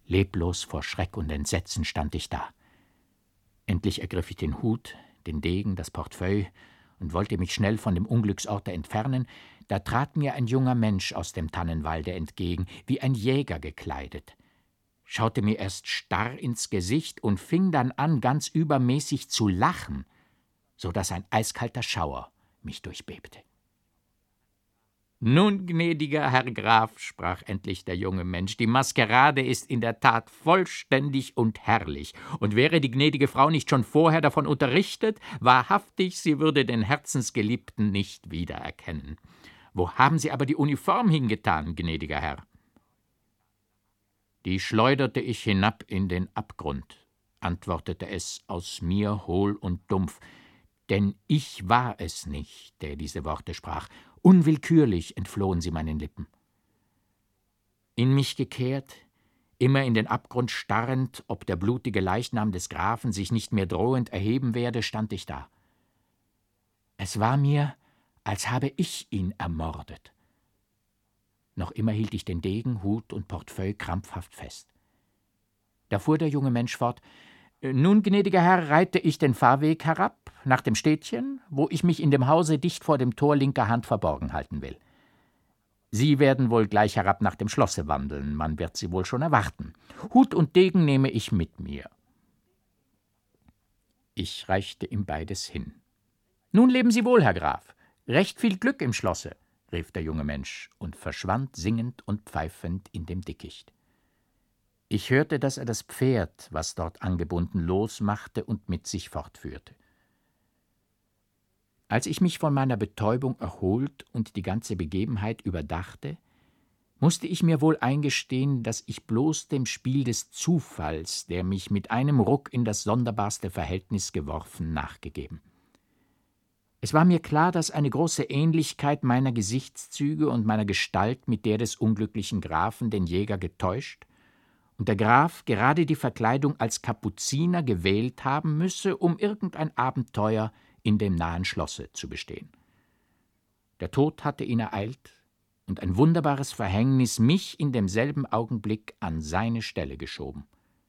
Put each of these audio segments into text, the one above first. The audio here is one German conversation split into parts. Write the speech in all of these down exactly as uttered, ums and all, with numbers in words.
Leblos vor Schreck und Entsetzen stand ich da. Endlich ergriff ich den Hut, den Degen, das Portefeuille und wollte mich schnell von dem Unglücksorte entfernen, da trat mir ein junger Mensch aus dem Tannenwalde entgegen, wie ein Jäger gekleidet, schaute mir erst starr ins Gesicht und fing dann an, ganz übermäßig zu lachen, so daß ein eiskalter Schauer mich durchbebte. »Nun, gnädiger Herr Graf«, sprach endlich der junge Mensch, »die Maskerade ist in der Tat vollständig und herrlich, und wäre die gnädige Frau nicht schon vorher davon unterrichtet, wahrhaftig, sie würde den Herzensgeliebten nicht wiedererkennen. Wo haben Sie aber die Uniform hingetan, gnädiger Herr?« »Die schleuderte ich hinab in den Abgrund«, antwortete es aus mir hohl und dumpf, denn ich war es nicht, der diese Worte sprach. Unwillkürlich entflohen sie meinen Lippen. In mich gekehrt, immer in den Abgrund starrend, ob der blutige Leichnam des Grafen sich nicht mehr drohend erheben werde, stand ich da. Es war mir, als habe ich ihn ermordet. Noch immer hielt ich den Degen, Hut und Portefeuille krampfhaft fest. Da fuhr der junge Mensch fort: »Nun, gnädiger Herr, reite ich den Fahrweg herab, nach dem Städtchen, wo ich mich in dem Hause dicht vor dem Tor linker Hand verborgen halten will. Sie werden wohl gleich herab nach dem Schlosse wandeln, man wird Sie wohl schon erwarten. Hut und Degen nehme ich mit mir.« Ich reichte ihm beides hin. »Nun leben Sie wohl, Herr Graf. Recht viel Glück im Schlosse«, rief der junge Mensch und verschwand singend und pfeifend in dem Dickicht. Ich hörte, dass er das Pferd, was dort angebunden, losmachte und mit sich fortführte. Als ich mich von meiner Betäubung erholt und die ganze Begebenheit überdachte, musste ich mir wohl eingestehen, dass ich bloß dem Spiel des Zufalls, der mich mit einem Ruck in das sonderbarste Verhältnis geworfen, nachgegeben. Es war mir klar, dass eine große Ähnlichkeit meiner Gesichtszüge und meiner Gestalt mit der des unglücklichen Grafen den Jäger getäuscht und der Graf gerade die Verkleidung als Kapuziner gewählt haben müsse, um irgendein Abenteuer in dem nahen Schlosse zu bestehen. Der Tod hatte ihn ereilt und ein wunderbares Verhängnis mich in demselben Augenblick an seine Stelle geschoben.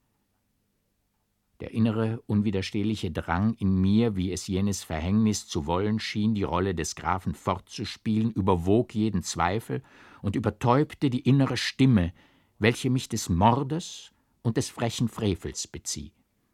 Der innere, unwiderstehliche Drang in mir, wie es jenes Verhängnis zu wollen schien, die Rolle des Grafen fortzuspielen, überwog jeden Zweifel und übertäubte die innere Stimme, welche mich des Mordes und des frechen Frevels bezieh.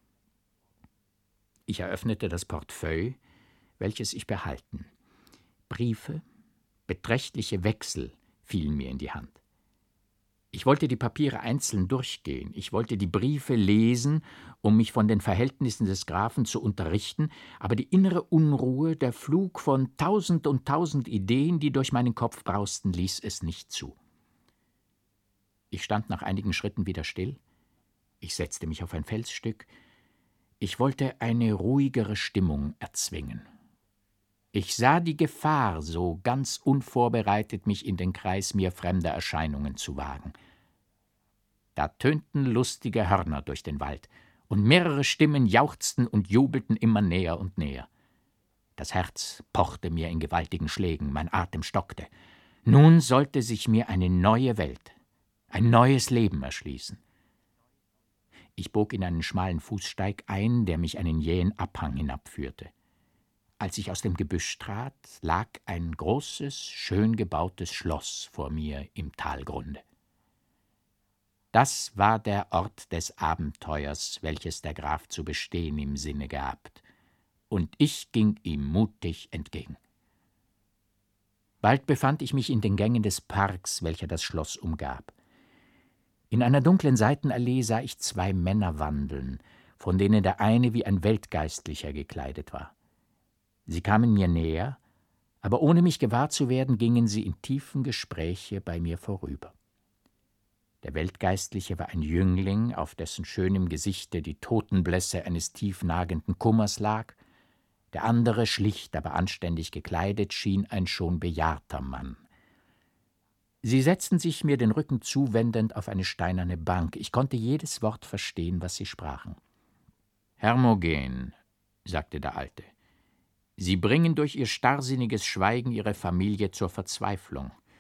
Ich eröffnete das Portefeuille, welches ich behalten. Briefe, beträchtliche Wechsel fielen mir in die Hand. Ich wollte die Papiere einzeln durchgehen, ich wollte die Briefe lesen, um mich von den Verhältnissen des Grafen zu unterrichten, aber die innere Unruhe, der Flug von tausend und tausend Ideen, die durch meinen Kopf brausten, ließ es nicht zu. Ich stand nach einigen Schritten wieder still, ich setzte mich auf ein Felsstück, ich wollte eine ruhigere Stimmung erzwingen. Ich sah die Gefahr, so ganz unvorbereitet mich in den Kreis mir fremder Erscheinungen zu wagen. Da tönten lustige Hörner durch den Wald, und mehrere Stimmen jauchzten und jubelten immer näher und näher. Das Herz pochte mir in gewaltigen Schlägen, mein Atem stockte. Nun sollte sich mir eine neue Welt, ein neues Leben erschließen. Ich bog in einen schmalen Fußsteig ein, der mich einen jähen Abhang hinabführte. Als ich aus dem Gebüsch trat, lag ein großes, schön gebautes Schloss vor mir im Talgrunde. Das war der Ort des Abenteuers, welches der Graf zu bestehen im Sinne gehabt, und ich ging ihm mutig entgegen. Bald befand ich mich in den Gängen des Parks, welcher das Schloss umgab. In einer dunklen Seitenallee sah ich zwei Männer wandeln, von denen der eine wie ein Weltgeistlicher gekleidet war. Sie kamen mir näher, aber ohne mich gewahr zu werden, gingen sie in tiefem Gespräche bei mir vorüber. Der Weltgeistliche war ein Jüngling, auf dessen schönem Gesichte die Totenblässe eines tiefnagenden Kummers lag. Der andere, schlicht, aber anständig gekleidet, schien ein schon bejahrter Mann. Sie setzten sich mir den Rücken zuwendend auf eine steinerne Bank. Ich konnte jedes Wort verstehen, was sie sprachen. »Hermogen«, sagte der Alte, »Sie bringen durch Ihr starrsinniges Schweigen Ihre Familie zur Verzweiflung.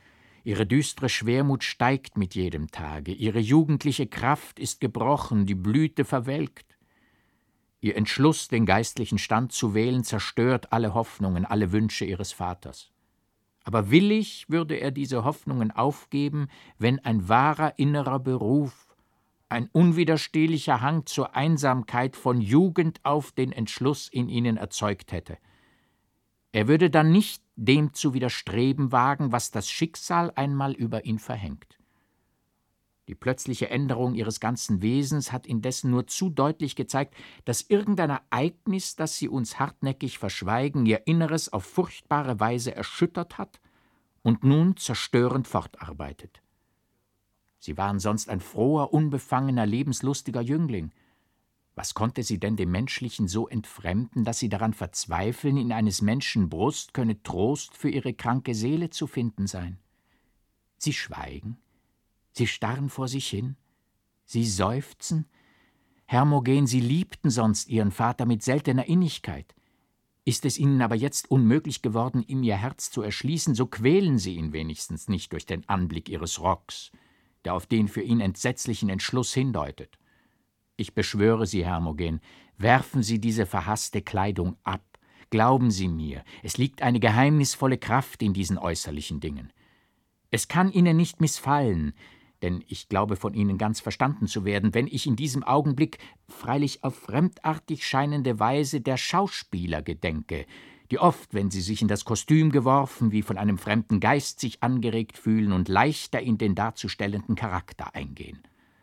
Ihre düstere Schwermut steigt mit jedem Tage, ihre jugendliche Kraft ist gebrochen, die Blüte verwelkt. Ihr Entschluss, den geistlichen Stand zu wählen, zerstört alle Hoffnungen, alle Wünsche ihres Vaters. Aber willig würde er diese Hoffnungen aufgeben, wenn ein wahrer innerer Beruf, ein unwiderstehlicher Hang zur Einsamkeit von Jugend auf den Entschluss in ihnen erzeugt hätte. Er würde dann nicht dem zu widerstreben wagen, was das Schicksal einmal über ihn verhängt. Die plötzliche Änderung ihres ganzen Wesens hat indessen nur zu deutlich gezeigt, dass irgendein Ereignis, das sie uns hartnäckig verschweigen, ihr Inneres auf furchtbare Weise erschüttert hat und nun zerstörend fortarbeitet. Sie waren sonst ein froher, unbefangener, lebenslustiger Jüngling. Was konnte sie denn dem Menschlichen so entfremden, dass sie daran verzweifeln, in eines Menschen Brust könne Trost für ihre kranke Seele zu finden sein? Sie schweigen, sie starren vor sich hin, sie seufzen. Hermogen, sie liebten sonst ihren Vater mit seltener Innigkeit. Ist es ihnen aber jetzt unmöglich geworden, ihm ihr Herz zu erschließen, so quälen sie ihn wenigstens nicht durch den Anblick ihres Rocks, der auf den für ihn entsetzlichen Entschluss hindeutet. Ich beschwöre Sie, Hermogen, werfen Sie diese verhasste Kleidung ab. Glauben Sie mir, es liegt eine geheimnisvolle Kraft in diesen äußerlichen Dingen. Es kann Ihnen nicht missfallen, denn ich glaube von Ihnen ganz verstanden zu werden, wenn ich in diesem Augenblick, freilich auf fremdartig scheinende Weise, der Schauspieler gedenke, die oft, wenn sie sich in das Kostüm geworfen, wie von einem fremden Geist sich angeregt fühlen und leichter in den darzustellenden Charakter eingehen.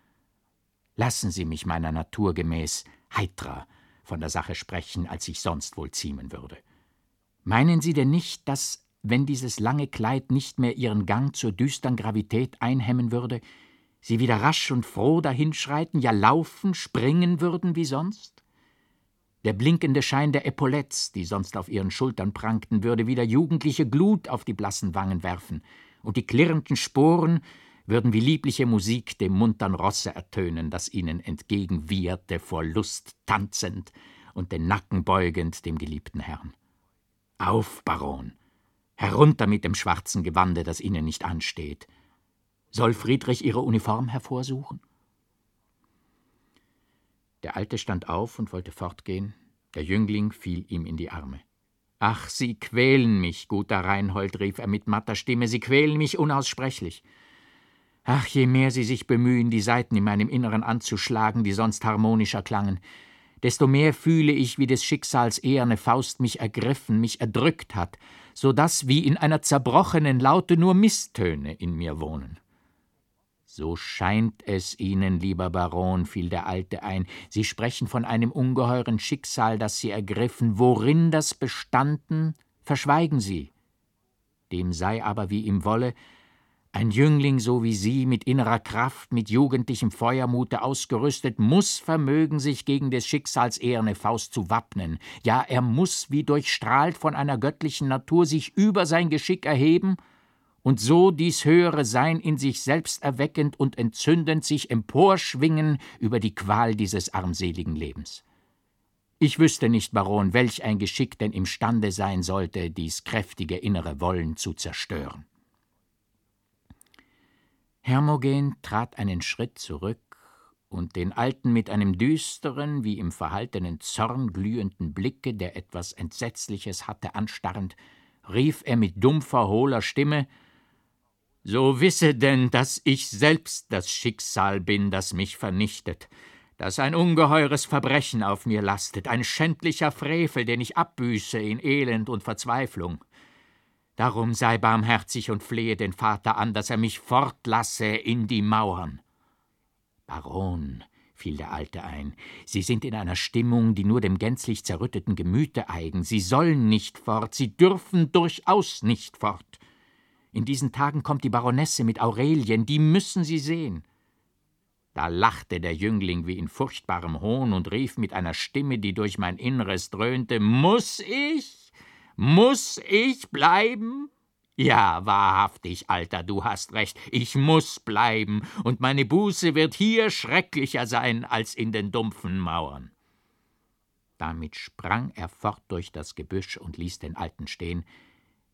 Lassen Sie mich meiner Natur gemäß heitrer von der Sache sprechen, als ich sonst wohl ziemen würde. Meinen Sie denn nicht, dass, wenn dieses lange Kleid nicht mehr ihren Gang zur düstern Gravität einhemmen würde, Sie wieder rasch und froh dahinschreiten, ja laufen, springen würden wie sonst? Der blinkende Schein der Epaulettes, die sonst auf ihren Schultern prangten, würde wieder jugendliche Glut auf die blassen Wangen werfen, und die klirrenden Sporen würden wie liebliche Musik dem muntern Rosse ertönen, das ihnen entgegenwieherte, vor Lust tanzend und den Nacken beugend dem geliebten Herrn. Auf, Baron! Herunter mit dem schwarzen Gewande, das Ihnen nicht ansteht. Soll Friedrich Ihre Uniform hervorsuchen? Der Alte stand auf und wollte fortgehen. Der Jüngling fiel ihm in die Arme. »Ach, Sie quälen mich, guter Reinhold«, rief er mit matter Stimme, »Sie quälen mich unaussprechlich. Ach, je mehr Sie sich bemühen, die Saiten in meinem Inneren anzuschlagen, die sonst harmonischer klangen, desto mehr fühle ich, wie des Schicksals eherne Faust mich ergriffen, mich erdrückt hat, so daß wie in einer zerbrochenen Laute nur Misstöne in mir wohnen.« »So scheint es Ihnen, lieber Baron«, fiel der Alte ein, »Sie sprechen von einem ungeheuren Schicksal, das Sie ergriffen. Worin das bestanden, verschweigen Sie. Dem sei aber, wie ihm wolle, ein Jüngling so wie Sie, mit innerer Kraft, mit jugendlichem Feuermute ausgerüstet, muß vermögen, sich gegen des Schicksals eherne Faust zu wappnen. Ja, er muß, wie durchstrahlt von einer göttlichen Natur, sich über sein Geschick erheben und so dies höhere Sein in sich selbst erweckend und entzündend sich emporschwingen über die Qual dieses armseligen Lebens. Ich wüsste nicht, Baron, welch ein Geschick denn imstande sein sollte, dies kräftige innere Wollen zu zerstören.« Hermogen trat einen Schritt zurück und den Alten mit einem düsteren, wie im verhaltenen Zorn glühenden Blicke, der etwas Entsetzliches hatte, anstarrend, rief er mit dumpfer, hohler Stimme: »So wisse denn, dass ich selbst das Schicksal bin, das mich vernichtet, dass ein ungeheures Verbrechen auf mir lastet, ein schändlicher Frevel, den ich abbüße in Elend und Verzweiflung. Darum sei barmherzig und flehe den Vater an, dass er mich fortlasse in die Mauern.« »Baron«, fiel der Alte ein, »Sie sind in einer Stimmung, die nur dem gänzlich zerrütteten Gemüte eigen. Sie sollen nicht fort, Sie dürfen durchaus nicht fort. In diesen Tagen kommt die Baronesse mit Aurelien, die müssen Sie sehen.« Da lachte der Jüngling wie in furchtbarem Hohn und rief mit einer Stimme, die durch mein Inneres dröhnte: »Muß ich? Muß ich bleiben? Ja, wahrhaftig, Alter, du hast recht, ich muß bleiben, und meine Buße wird hier schrecklicher sein als in den dumpfen Mauern.« Damit sprang er fort durch das Gebüsch und ließ den Alten stehen.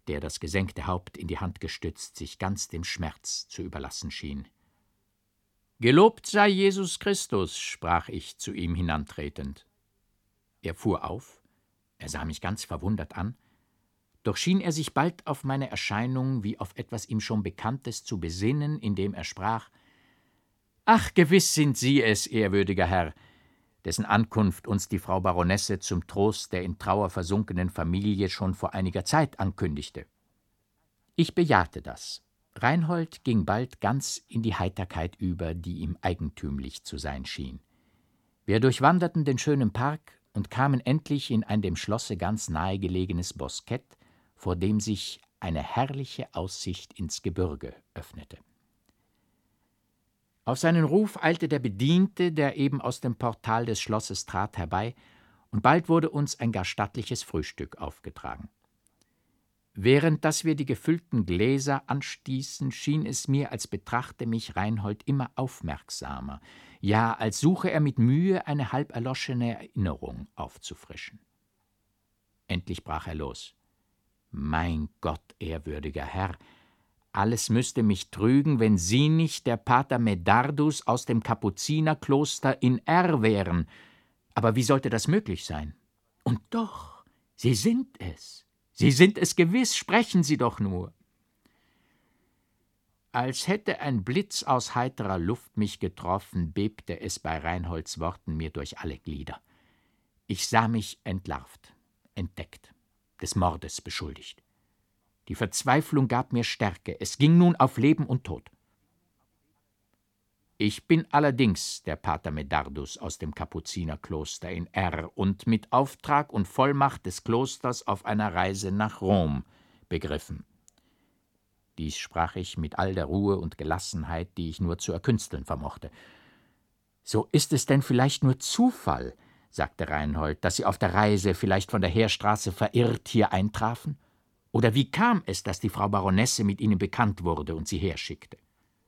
der das gesenkte Haupt in die Hand gestützt sich ganz dem Schmerz zu überlassen schien. »Gelobt sei Jesus Christus«, sprach ich zu ihm hinantretend. Er fuhr auf, er sah mich ganz verwundert an, doch schien er sich bald auf meine Erscheinung wie auf etwas ihm schon Bekanntes zu besinnen, indem er sprach: »Ach, gewiss sind Sie es, ehrwürdiger Herr, dessen Ankunft uns die Frau Baronesse zum Trost der in Trauer versunkenen Familie schon vor einiger Zeit ankündigte.« Ich bejahte das. Reinhold ging bald ganz in die Heiterkeit über, die ihm eigentümlich zu sein schien. Wir durchwanderten den schönen Park und kamen endlich in ein dem Schlosse ganz nahe gelegenes Boskett, vor dem sich eine herrliche Aussicht ins Gebirge öffnete. Auf seinen Ruf eilte der Bediente, der eben aus dem Portal des Schlosses trat, herbei, und bald wurde uns ein gar stattliches Frühstück aufgetragen. Während dass wir die gefüllten Gläser anstießen, schien es mir, als betrachte mich Reinhold immer aufmerksamer, ja, als suche er mit Mühe eine halb erloschene Erinnerung aufzufrischen. Endlich brach er los. »Mein Gott, ehrwürdiger Herr, alles müsste mich trügen, wenn Sie nicht der Pater Medardus aus dem Kapuzinerkloster in R wären. Aber wie sollte das möglich sein? Und doch, Sie sind es. Sie sind es gewiss, sprechen Sie doch nur.« Als hätte ein Blitz aus heiterer Luft mich getroffen, bebte es bei Reinholds Worten mir durch alle Glieder. Ich sah mich entlarvt, entdeckt, des Mordes beschuldigt. Die Verzweiflung gab mir Stärke, es ging nun auf Leben und Tod. »Ich bin allerdings der Pater Medardus aus dem Kapuzinerkloster in R und mit Auftrag und Vollmacht des Klosters auf einer Reise nach Rom begriffen.« Dies sprach ich mit all der Ruhe und Gelassenheit, die ich nur zu erkünsteln vermochte. »So ist es denn vielleicht nur Zufall«, sagte Reinhold, »dass Sie auf der Reise vielleicht von der Heerstraße verirrt hier eintrafen? Oder wie kam es, dass die Frau Baronesse mit Ihnen bekannt wurde und Sie herschickte?«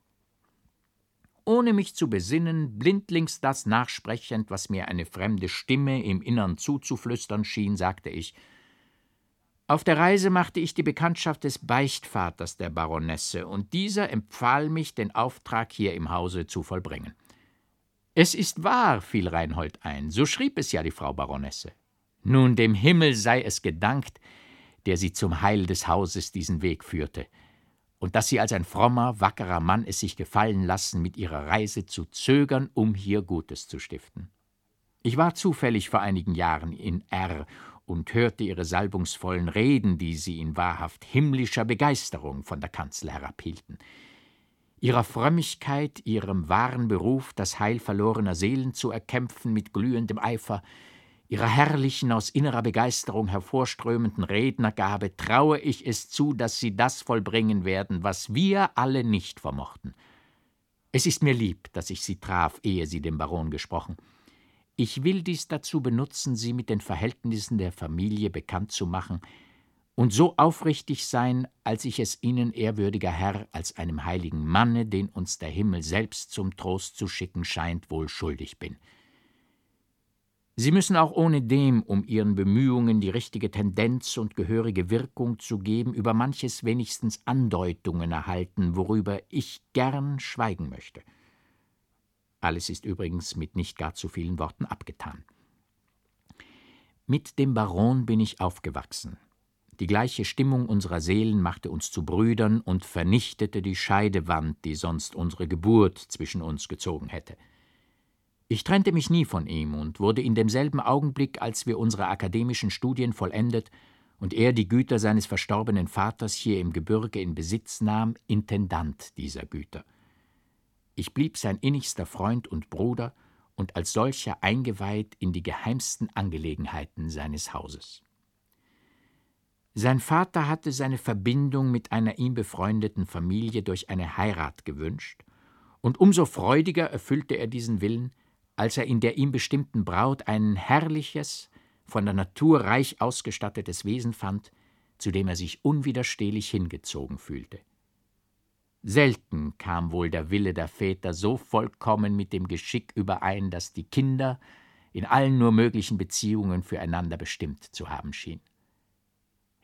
Ohne mich zu besinnen, blindlings das nachsprechend, was mir eine fremde Stimme im Innern zuzuflüstern schien, sagte ich: »Auf der Reise machte ich die Bekanntschaft des Beichtvaters der Baronesse, und dieser empfahl mich, den Auftrag hier im Hause zu vollbringen.« »Es ist wahr«, fiel Reinhold ein, »so schrieb es ja die Frau Baronesse. Nun, dem Himmel sei es gedankt, der sie zum Heil des Hauses diesen Weg führte, und dass Sie als ein frommer, wackerer Mann es sich gefallen lassen, mit Ihrer Reise zu zögern, um hier Gutes zu stiften. Ich war zufällig vor einigen Jahren in R und hörte Ihre salbungsvollen Reden, die Sie in wahrhaft himmlischer Begeisterung von der Kanzel herabhielten. Ihrer Frömmigkeit, Ihrem wahren Beruf, das Heil verlorener Seelen zu erkämpfen mit glühendem Eifer, Ihrer herrlichen, aus innerer Begeisterung hervorströmenden Rednergabe traue ich es zu, dass Sie das vollbringen werden, was wir alle nicht vermochten. Es ist mir lieb, dass ich Sie traf, ehe Sie dem Baron gesprochen. Ich will dies dazu benutzen, Sie mit den Verhältnissen der Familie bekannt zu machen und so aufrichtig sein, als ich es Ihnen, ehrwürdiger Herr, als einem heiligen Manne, den uns der Himmel selbst zum Trost zu schicken scheint, wohl schuldig bin. Sie müssen auch ohnedem, um Ihren Bemühungen die richtige Tendenz und gehörige Wirkung zu geben, über manches wenigstens Andeutungen erhalten, worüber ich gern schweigen möchte. Alles ist übrigens mit nicht gar zu vielen Worten abgetan. Mit dem Baron bin ich aufgewachsen. Die gleiche Stimmung unserer Seelen machte uns zu Brüdern und vernichtete die Scheidewand, die sonst unsere Geburt zwischen uns gezogen hätte. Ich trennte mich nie von ihm und wurde in demselben Augenblick, als wir unsere akademischen Studien vollendet und er die Güter seines verstorbenen Vaters hier im Gebirge in Besitz nahm, Intendant dieser Güter. Ich blieb sein innigster Freund und Bruder und als solcher eingeweiht in die geheimsten Angelegenheiten seines Hauses. Sein Vater hatte seine Verbindung mit einer ihm befreundeten Familie durch eine Heirat gewünscht, und umso freudiger erfüllte er diesen Willen, als er in der ihm bestimmten Braut ein herrliches, von der Natur reich ausgestattetes Wesen fand, zu dem er sich unwiderstehlich hingezogen fühlte. Selten kam wohl der Wille der Väter so vollkommen mit dem Geschick überein, dass die Kinder in allen nur möglichen Beziehungen füreinander bestimmt zu haben schien.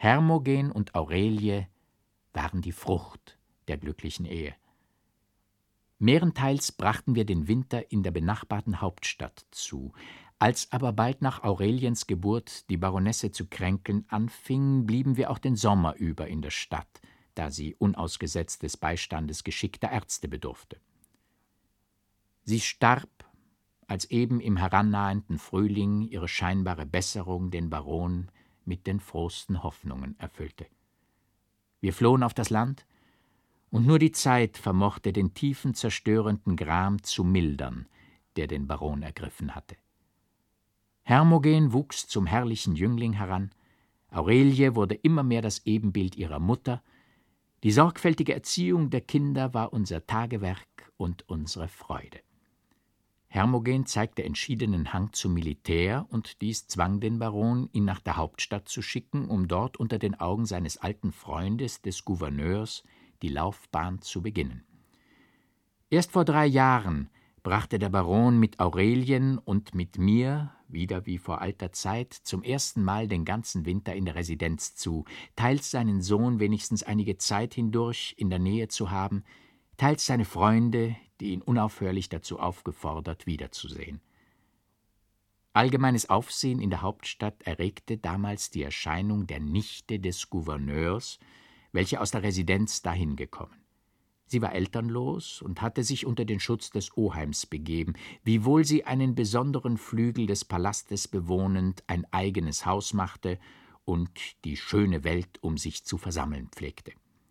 Hermogen und Aurelie waren die Frucht der glücklichen Ehe. Mehrenteils brachten wir den Winter in der benachbarten Hauptstadt zu. Als aber bald nach Aureliens Geburt die Baronesse zu kränkeln anfing, blieben wir auch den Sommer über in der Stadt, da sie unausgesetzt des Beistandes geschickter Ärzte bedurfte. Sie starb, als eben im herannahenden Frühling ihre scheinbare Besserung den Baron mit den frohsten Hoffnungen erfüllte. Wir flohen auf das Land, und nur die Zeit vermochte den tiefen, zerstörenden Gram zu mildern, der den Baron ergriffen hatte. Hermogen wuchs zum herrlichen Jüngling heran, Aurelie wurde immer mehr das Ebenbild ihrer Mutter, die sorgfältige Erziehung der Kinder war unser Tagewerk und unsere Freude. Hermogen zeigte entschiedenen Hang zum Militär, und dies zwang den Baron, ihn nach der Hauptstadt zu schicken, um dort unter den Augen seines alten Freundes, des Gouverneurs, die Laufbahn zu beginnen. Erst vor drei Jahren brachte der Baron mit Aurelien und mit mir, wieder wie vor alter Zeit, zum ersten Mal den ganzen Winter in der Residenz zu, teils seinen Sohn wenigstens einige Zeit hindurch in der Nähe zu haben, teils seine Freunde, die ihn unaufhörlich dazu aufgefordert, wiederzusehen. Allgemeines Aufsehen in der Hauptstadt erregte damals die Erscheinung der Nichte des Gouverneurs, welche aus der Residenz dahin gekommen. Sie war elternlos und hatte sich unter den Schutz des Oheims begeben, wiewohl sie einen besonderen Flügel des Palastes bewohnend ein eigenes Haus machte und die schöne Welt um sich zu versammeln pflegte.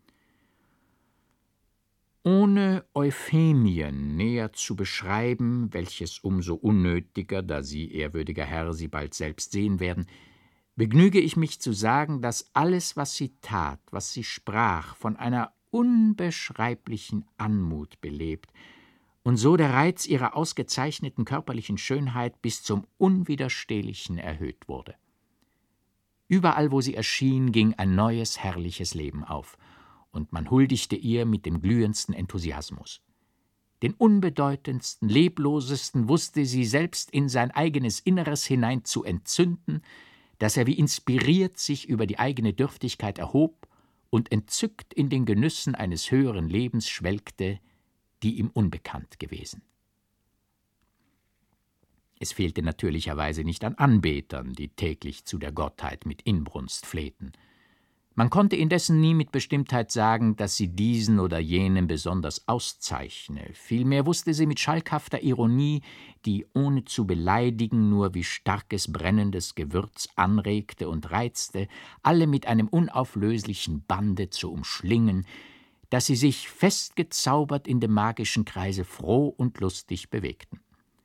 Ohne Euphemien näher zu beschreiben, welches umso unnötiger, da Sie, ehrwürdiger Herr, sie bald selbst sehen werden, begnüge ich mich zu sagen, dass alles, was sie tat, was sie sprach, von einer unbeschreiblichen Anmut belebt und so der Reiz ihrer ausgezeichneten körperlichen Schönheit bis zum Unwiderstehlichen erhöht wurde. Überall, wo sie erschien, ging ein neues, herrliches Leben auf, und man huldigte ihr mit dem glühendsten Enthusiasmus. Den unbedeutendsten, leblosesten wusste sie selbst in sein eigenes Inneres hinein zu entzünden, dass er wie inspiriert sich über die eigene Dürftigkeit erhob und entzückt in den Genüssen eines höheren Lebens schwelgte, die ihm unbekannt gewesen. Es fehlte natürlicherweise nicht an Anbetern, die täglich zu der Gottheit mit Inbrunst flehten. Man konnte indessen nie mit Bestimmtheit sagen, dass sie diesen oder jenen besonders auszeichne. Vielmehr wusste sie mit schalkhafter Ironie, die ohne zu beleidigen nur wie starkes brennendes Gewürz anregte und reizte, alle mit einem unauflöslichen Bande zu umschlingen, dass sie sich festgezaubert in dem magischen Kreise froh und lustig bewegten.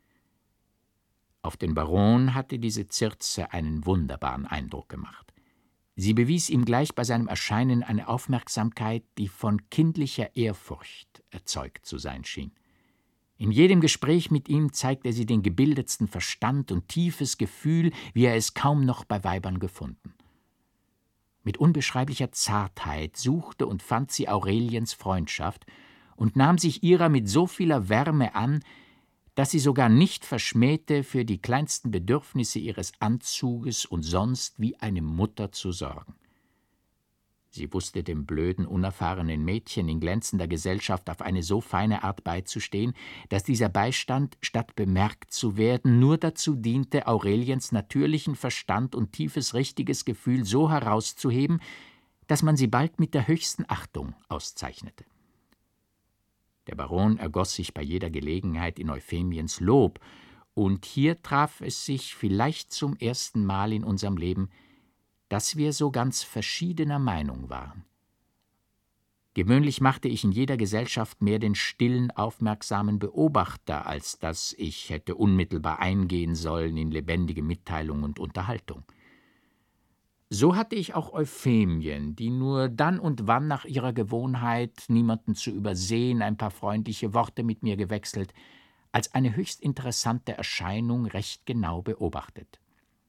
Auf den Baron hatte diese Circe einen wunderbaren Eindruck gemacht. Sie bewies ihm gleich bei seinem Erscheinen eine Aufmerksamkeit, die von kindlicher Ehrfurcht erzeugt zu sein schien. In jedem Gespräch mit ihm zeigte sie den gebildetsten Verstand und tiefes Gefühl, wie er es kaum noch bei Weibern gefunden. Mit unbeschreiblicher Zartheit suchte und fand sie Aureliens Freundschaft und nahm sich ihrer mit so vieler Wärme an, dass sie sogar nicht verschmähte, für die kleinsten Bedürfnisse ihres Anzuges und sonst wie eine Mutter zu sorgen. Sie wusste dem blöden, unerfahrenen Mädchen in glänzender Gesellschaft auf eine so feine Art beizustehen, dass dieser Beistand, statt bemerkt zu werden, nur dazu diente, Aureliens natürlichen Verstand und tiefes, richtiges Gefühl so herauszuheben, dass man sie bald mit der höchsten Achtung auszeichnete. Der Baron ergoss sich bei jeder Gelegenheit in Euphemiens Lob, und hier traf es sich vielleicht zum ersten Mal in unserem Leben, dass wir so ganz verschiedener Meinung waren. Gewöhnlich machte ich in jeder Gesellschaft mehr den stillen, aufmerksamen Beobachter, als dass ich hätte unmittelbar eingehen sollen in lebendige Mitteilung und Unterhaltung. So hatte ich auch Euphemien, die nur dann und wann nach ihrer Gewohnheit, niemanden zu übersehen, ein paar freundliche Worte mit mir gewechselt, als eine höchst interessante Erscheinung recht genau beobachtet.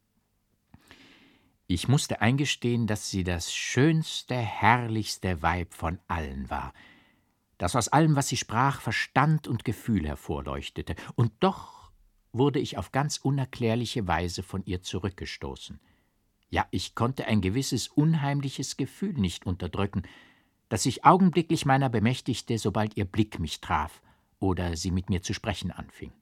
Ich musste eingestehen, dass sie das schönste, herrlichste Weib von allen war, das aus allem, was sie sprach, Verstand und Gefühl hervorleuchtete, und doch wurde ich auf ganz unerklärliche Weise von ihr zurückgestoßen. Ja, ich konnte ein gewisses unheimliches Gefühl nicht unterdrücken, das sich augenblicklich meiner bemächtigte, sobald ihr Blick mich traf oder sie mit mir zu sprechen anfing.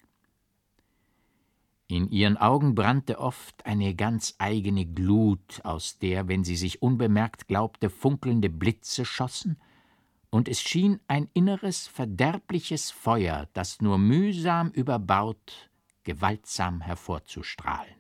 In ihren Augen brannte oft eine ganz eigene Glut, aus der, wenn sie sich unbemerkt glaubte, funkelnde Blitze schossen, und es schien ein inneres, verderbliches Feuer, das nur mühsam überbaut, gewaltsam hervorzustrahlen.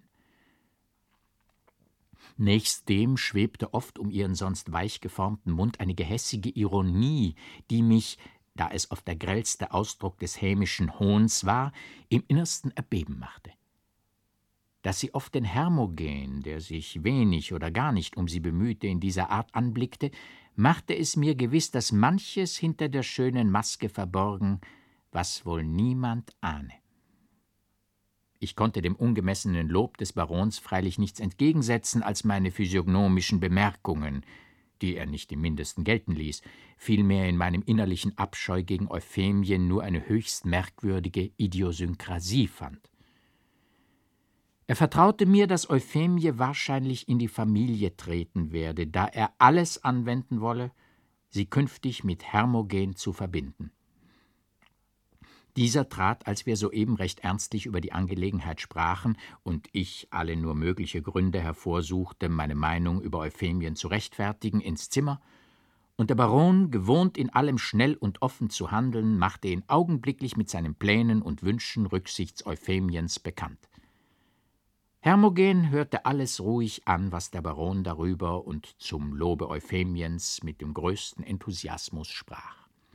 Nächstdem schwebte oft um ihren sonst weich geformten Mund eine gehässige Ironie, die mich, da es oft der grellste Ausdruck des hämischen Hohns war, im Innersten erbeben machte. Dass sie oft den Hermogen, der sich wenig oder gar nicht um sie bemühte, in dieser Art anblickte, machte es mir gewiss, dass manches hinter der schönen Maske verborgen, was wohl niemand ahne. Ich konnte dem ungemessenen Lob des Barons freilich nichts entgegensetzen als meine physiognomischen Bemerkungen, die er nicht im Mindesten gelten ließ, vielmehr in meinem innerlichen Abscheu gegen Euphemien nur eine höchst merkwürdige Idiosynkrasie fand. Er vertraute mir, dass Euphemie wahrscheinlich in die Familie treten werde, da er alles anwenden wolle, sie künftig mit Hermogen zu verbinden. Dieser trat, als wir soeben recht ernstlich über die Angelegenheit sprachen und ich alle nur mögliche Gründe hervorsuchte, meine Meinung über Euphemien zu rechtfertigen, ins Zimmer, und der Baron, gewohnt in allem schnell und offen zu handeln, machte ihn augenblicklich mit seinen Plänen und Wünschen rücksichts Euphemiens bekannt. Hermogen hörte alles ruhig an, was der Baron darüber und zum Lobe Euphemiens mit dem größten Enthusiasmus sprach.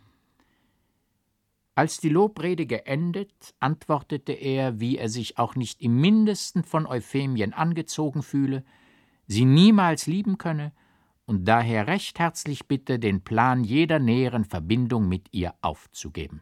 Als die Lobrede geendet, antwortete er, wie er sich auch nicht im Mindesten von Euphemien angezogen fühle, sie niemals lieben könne und daher recht herzlich bitte, den Plan jeder näheren Verbindung mit ihr aufzugeben.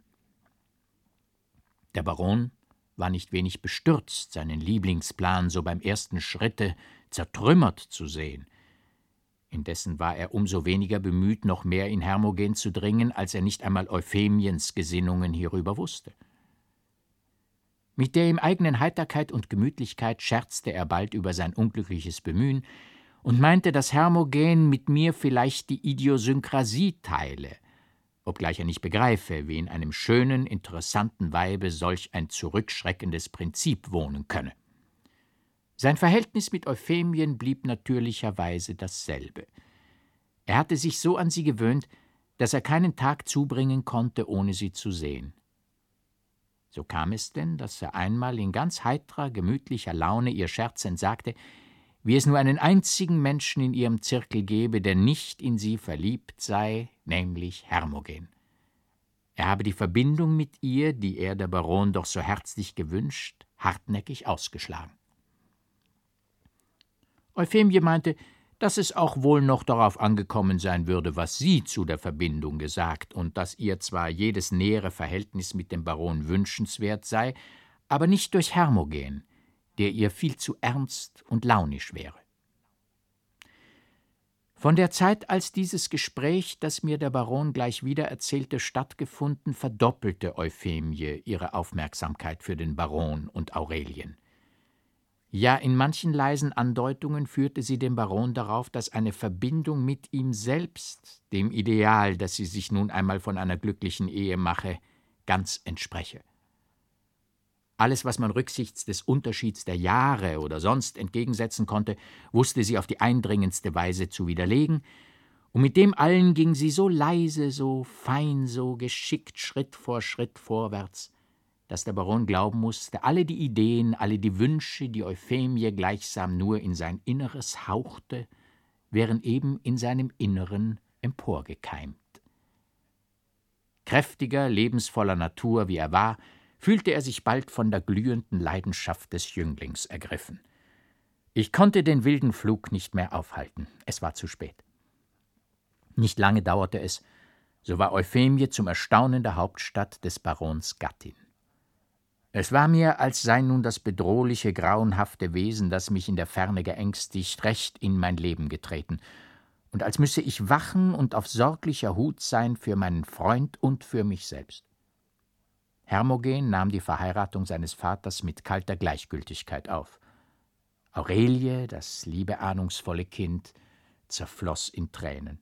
Der Baron war nicht wenig bestürzt, seinen Lieblingsplan so beim ersten Schritte zertrümmert zu sehen. Indessen war er umso weniger bemüht, noch mehr in Hermogen zu dringen, als er nicht einmal Euphemiens Gesinnungen hierüber wusste. Mit der ihm eigenen Heiterkeit und Gemütlichkeit scherzte er bald über sein unglückliches Bemühen und meinte, dass Hermogen mit mir vielleicht die Idiosynkrasie teile, obgleich er nicht begreife, wie in einem schönen, interessanten Weibe solch ein zurückschreckendes Prinzip wohnen könne. Sein Verhältnis mit Euphemien blieb natürlicherweise dasselbe. Er hatte sich so an sie gewöhnt, dass er keinen Tag zubringen konnte, ohne sie zu sehen. So kam es denn, dass er einmal in ganz heitrer, gemütlicher Laune ihr scherzend sagte, wie es nur einen einzigen Menschen in ihrem Zirkel gebe, der nicht in sie verliebt sei, nämlich Hermogen. Er habe die Verbindung mit ihr, die er, der Baron, doch so herzlich gewünscht, hartnäckig ausgeschlagen. Euphemie meinte, dass es auch wohl noch darauf angekommen sein würde, was sie zu der Verbindung gesagt, und dass ihr zwar jedes nähere Verhältnis mit dem Baron wünschenswert sei, aber nicht durch Hermogen, der ihr viel zu ernst und launisch wäre. Von der Zeit, als dieses Gespräch, das mir der Baron gleich wieder erzählte, stattgefunden, verdoppelte Euphemie ihre Aufmerksamkeit für den Baron und Aurelien. Ja, in manchen leisen Andeutungen führte sie den Baron darauf, dass eine Verbindung mit ihm selbst, dem Ideal, das sie sich nun einmal von einer glücklichen Ehe mache, ganz entspreche. Alles, was man rücksichts des Unterschieds der Jahre oder sonst entgegensetzen konnte, wusste sie auf die eindringendste Weise zu widerlegen, und mit dem allen ging sie so leise, so fein, so geschickt Schritt vor Schritt vorwärts, dass der Baron glauben musste, alle die Ideen, alle die Wünsche, die Euphemie gleichsam nur in sein Inneres hauchte, wären eben in seinem Inneren emporgekeimt. Kräftiger, lebensvoller Natur, wie er war, fühlte er sich bald von der glühenden Leidenschaft des Jünglings ergriffen. Ich konnte den wilden Flug nicht mehr aufhalten, es war zu spät. Nicht lange dauerte es, so war Euphemie zum Erstaunen der Hauptstadt des Barons Gattin. Es war mir, als sei nun das bedrohliche, grauenhafte Wesen, das mich in der Ferne geängstigt, recht in mein Leben getreten, und als müsse ich wachen und auf sorglicher Hut sein für meinen Freund und für mich selbst. Hermogen nahm die Verheiratung seines Vaters mit kalter Gleichgültigkeit auf. Aurelie, das liebe, ahnungsvolle Kind, zerfloß in Tränen.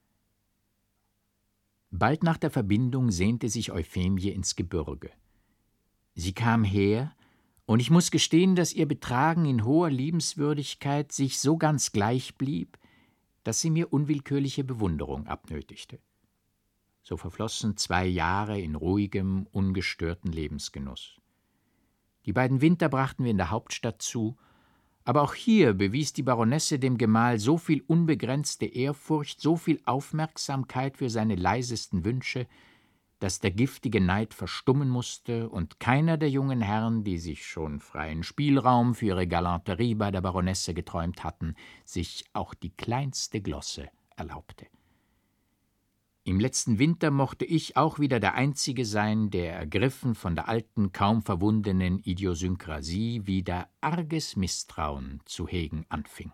Bald nach der Verbindung sehnte sich Euphemie ins Gebirge. Sie kam her, und ich muß gestehen, dass ihr Betragen in hoher Liebenswürdigkeit sich so ganz gleich blieb, dass sie mir unwillkürliche Bewunderung abnötigte. So verflossen zwei Jahre in ruhigem, ungestörten Lebensgenuss. Die beiden Winter brachten wir in der Hauptstadt zu, aber auch hier bewies die Baronesse dem Gemahl so viel unbegrenzte Ehrfurcht, so viel Aufmerksamkeit für seine leisesten Wünsche, dass der giftige Neid verstummen musste und keiner der jungen Herren, die sich schon freien Spielraum für ihre Galanterie bei der Baronesse geträumt hatten, sich auch die kleinste Glosse erlaubte. Im letzten Winter mochte ich auch wieder der Einzige sein, der, ergriffen von der alten, kaum verwundenen Idiosynkrasie, wieder arges Misstrauen zu hegen anfing.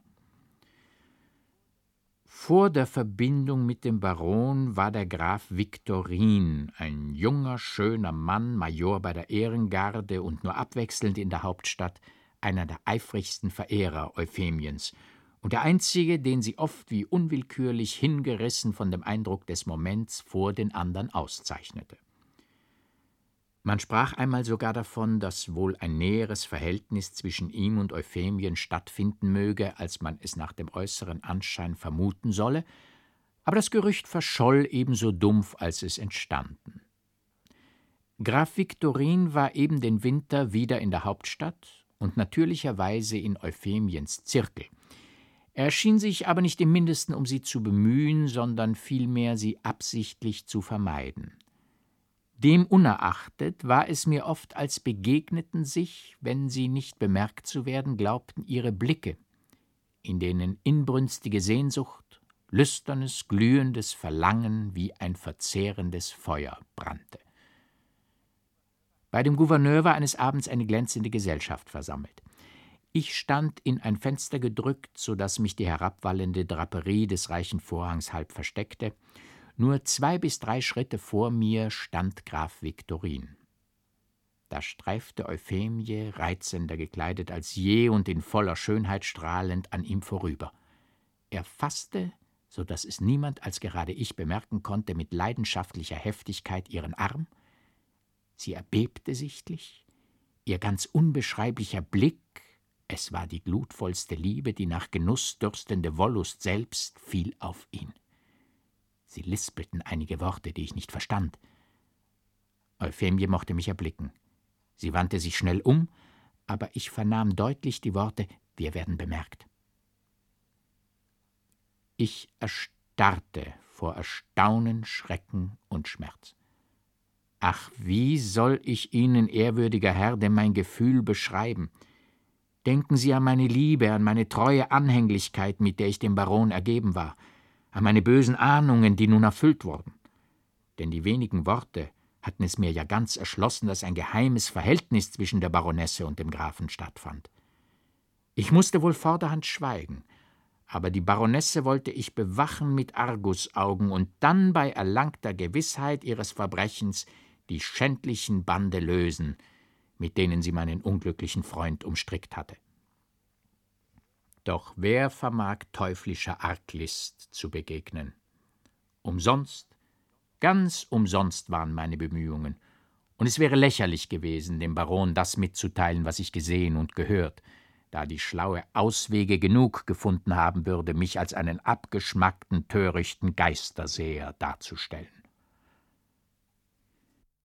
Vor der Verbindung mit dem Baron war der Graf Viktorin, ein junger, schöner Mann, Major bei der Ehrengarde und nur abwechselnd in der Hauptstadt, einer der eifrigsten Verehrer Euphemiens und der einzige, den sie oft wie unwillkürlich hingerissen von dem Eindruck des Moments vor den anderen auszeichnete. Man sprach einmal sogar davon, dass wohl ein näheres Verhältnis zwischen ihm und Euphemien stattfinden möge, als man es nach dem äußeren Anschein vermuten solle, aber das Gerücht verscholl ebenso dumpf, als es entstanden. Graf Viktorin war eben den Winter wieder in der Hauptstadt und natürlicherweise in Euphemiens Zirkel. Er schien sich aber nicht im Mindesten um sie zu bemühen, sondern vielmehr sie absichtlich zu vermeiden. Dem unerachtet war es mir oft, als begegneten sich, wenn sie nicht bemerkt zu werden glaubten, ihre Blicke, in denen inbrünstige Sehnsucht, lüsternes, glühendes Verlangen wie ein verzehrendes Feuer brannte. Bei dem Gouverneur war eines Abends eine glänzende Gesellschaft versammelt. Ich stand in ein Fenster gedrückt, so daß mich die herabwallende Draperie des reichen Vorhangs halb versteckte. Nur zwei bis drei Schritte vor mir stand Graf Viktorin. Da streifte Euphemie, reizender gekleidet als je und in voller Schönheit strahlend, an ihm vorüber. Er fasste, so daß es niemand als gerade ich bemerken konnte, mit leidenschaftlicher Heftigkeit ihren Arm. Sie erbebte sichtlich, ihr ganz unbeschreiblicher Blick, es war die glutvollste Liebe, die nach Genuss dürstende Wollust selbst, fiel auf ihn. Sie lispelten einige Worte, die ich nicht verstand. Euphemie mochte mich erblicken. Sie wandte sich schnell um, aber ich vernahm deutlich die Worte: »Wir werden bemerkt.« Ich erstarrte vor Erstaunen, Schrecken und Schmerz. Ach, wie soll ich Ihnen, ehrwürdiger Herr, denn mein Gefühl beschreiben? Denken Sie an meine Liebe, an meine treue Anhänglichkeit, mit der ich dem Baron ergeben war, an meine bösen Ahnungen, die nun erfüllt wurden. Denn die wenigen Worte hatten es mir ja ganz erschlossen, dass ein geheimes Verhältnis zwischen der Baronesse und dem Grafen stattfand. Ich musste wohl vorderhand schweigen, aber die Baronesse wollte ich bewachen mit Argusaugen und dann bei erlangter Gewissheit ihres Verbrechens die schändlichen Bande lösen, mit denen sie meinen unglücklichen Freund umstrickt hatte. Doch wer vermag teuflischer Arglist zu begegnen? Umsonst, ganz umsonst waren meine Bemühungen, und es wäre lächerlich gewesen, dem Baron das mitzuteilen, was ich gesehen und gehört, da die Schlaue Auswege genug gefunden haben würde, mich als einen abgeschmackten, törichten Geisterseher darzustellen.